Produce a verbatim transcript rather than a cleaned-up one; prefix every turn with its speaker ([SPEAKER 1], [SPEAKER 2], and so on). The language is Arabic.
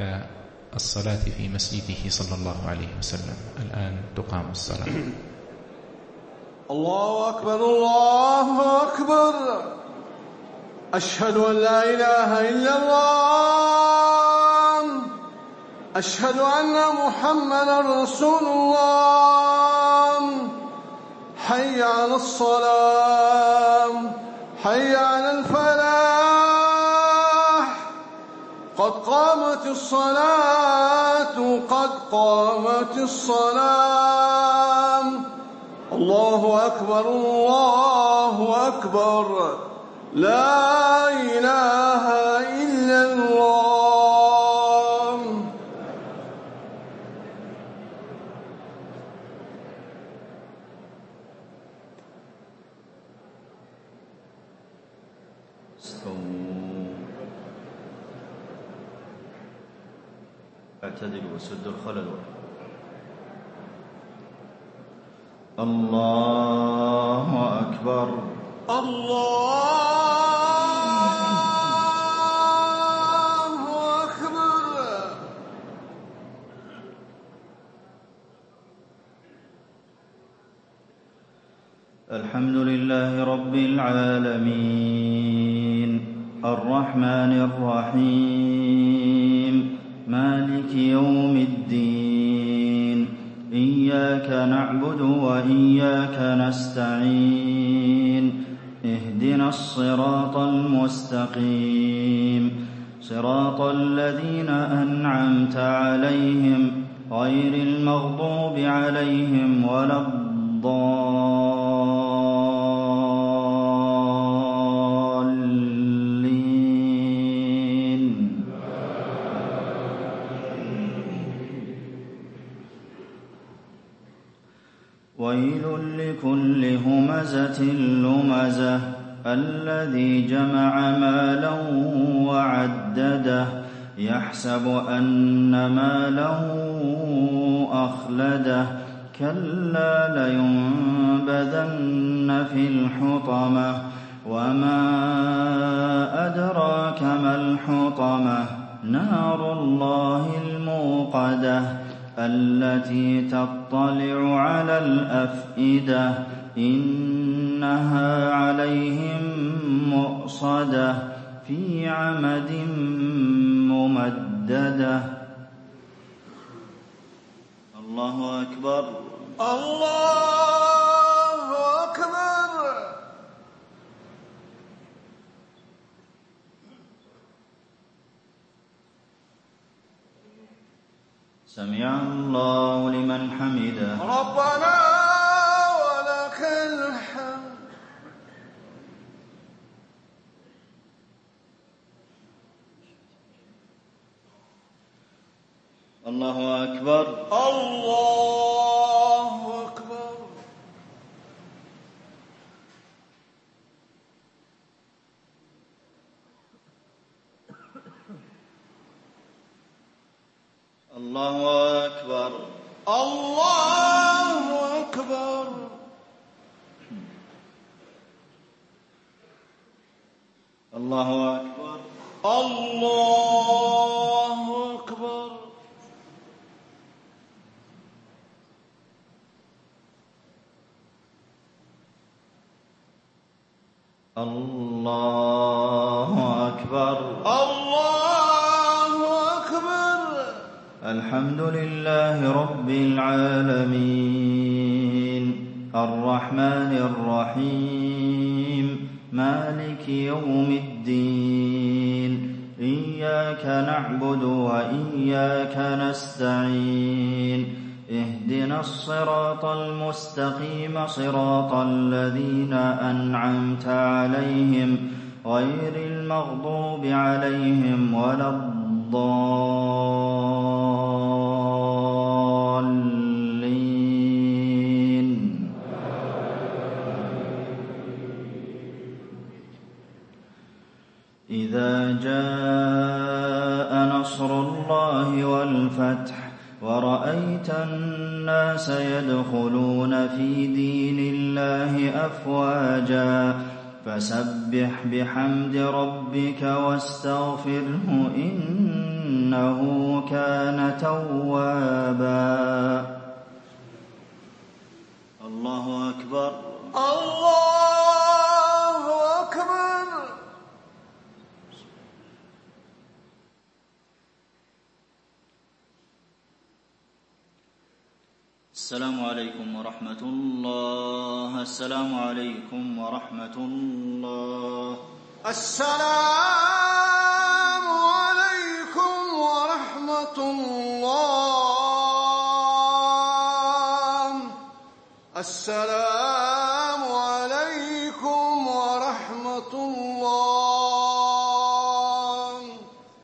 [SPEAKER 1] إلى الصلاة في مسجده صلى الله عليه وسلم. الآن تقام الصلاة.
[SPEAKER 2] الله أكبر الله أكبر، أشهد أن لا إله إلا الله، أشهد أن محمدا رسول الله. حي على الصلاة، حي على الفلاح، قد قامت الصلاة، قد قامت الصلاة. الله أكبر الله أكبر، لا إله إلا الله.
[SPEAKER 3] استووا، اعتدلوا وسدوا الخلل. الله أكبر
[SPEAKER 2] الله أكبر.
[SPEAKER 3] الحمد لله رب العالمين، الرحمن الرحيم، مالك يوم الدين، إياك نعبد وإياك نستعين، اهدنا الصراط المستقيم، صراط الذين أنعمت عليهم غير المغضوب عليهم ولا الضالين. ويل لكل همزة لمزة الذي جمع مالا وعدده يحسب أن ماله أخلده كلا لينبذن في الحطمة وما أدراك ما الحطمة نار الله الموقدة التي تطلع على الأفئدة إنها عليهم مؤصدة في عمد ممددة. الله أكبر
[SPEAKER 2] الله أكبر.
[SPEAKER 3] سمع الله لمن حمده.
[SPEAKER 2] ربنا ولك الحمد.
[SPEAKER 3] الله أكبر
[SPEAKER 2] الله أكبر.
[SPEAKER 3] الله أكبر
[SPEAKER 2] الله أكبر.
[SPEAKER 3] الله أكبر
[SPEAKER 2] الله أكبر.
[SPEAKER 3] الله أكبر
[SPEAKER 2] الله أكبر.
[SPEAKER 3] الحمد لله رب العالمين، الرحمن الرحيم، مالك يوم الدين، إياك نعبد وإياك نستعين، اهدنا الصراط المستقيم، صراط الذين أنعمت عليهم غير المغضوب عليهم ولا الضالين. إذا جاء نصر الله والفتح ورأيت الناس يدخلون في دين الله أفواجا فسبح بحمد ربك واستغفره إن إنه كان توابا. الله أكبر.
[SPEAKER 2] الله أكبر.
[SPEAKER 3] السلام عليكم ورحمة الله. السلام عليكم ورحمة الله.
[SPEAKER 2] السلام عليكم ورحمة الله. السلام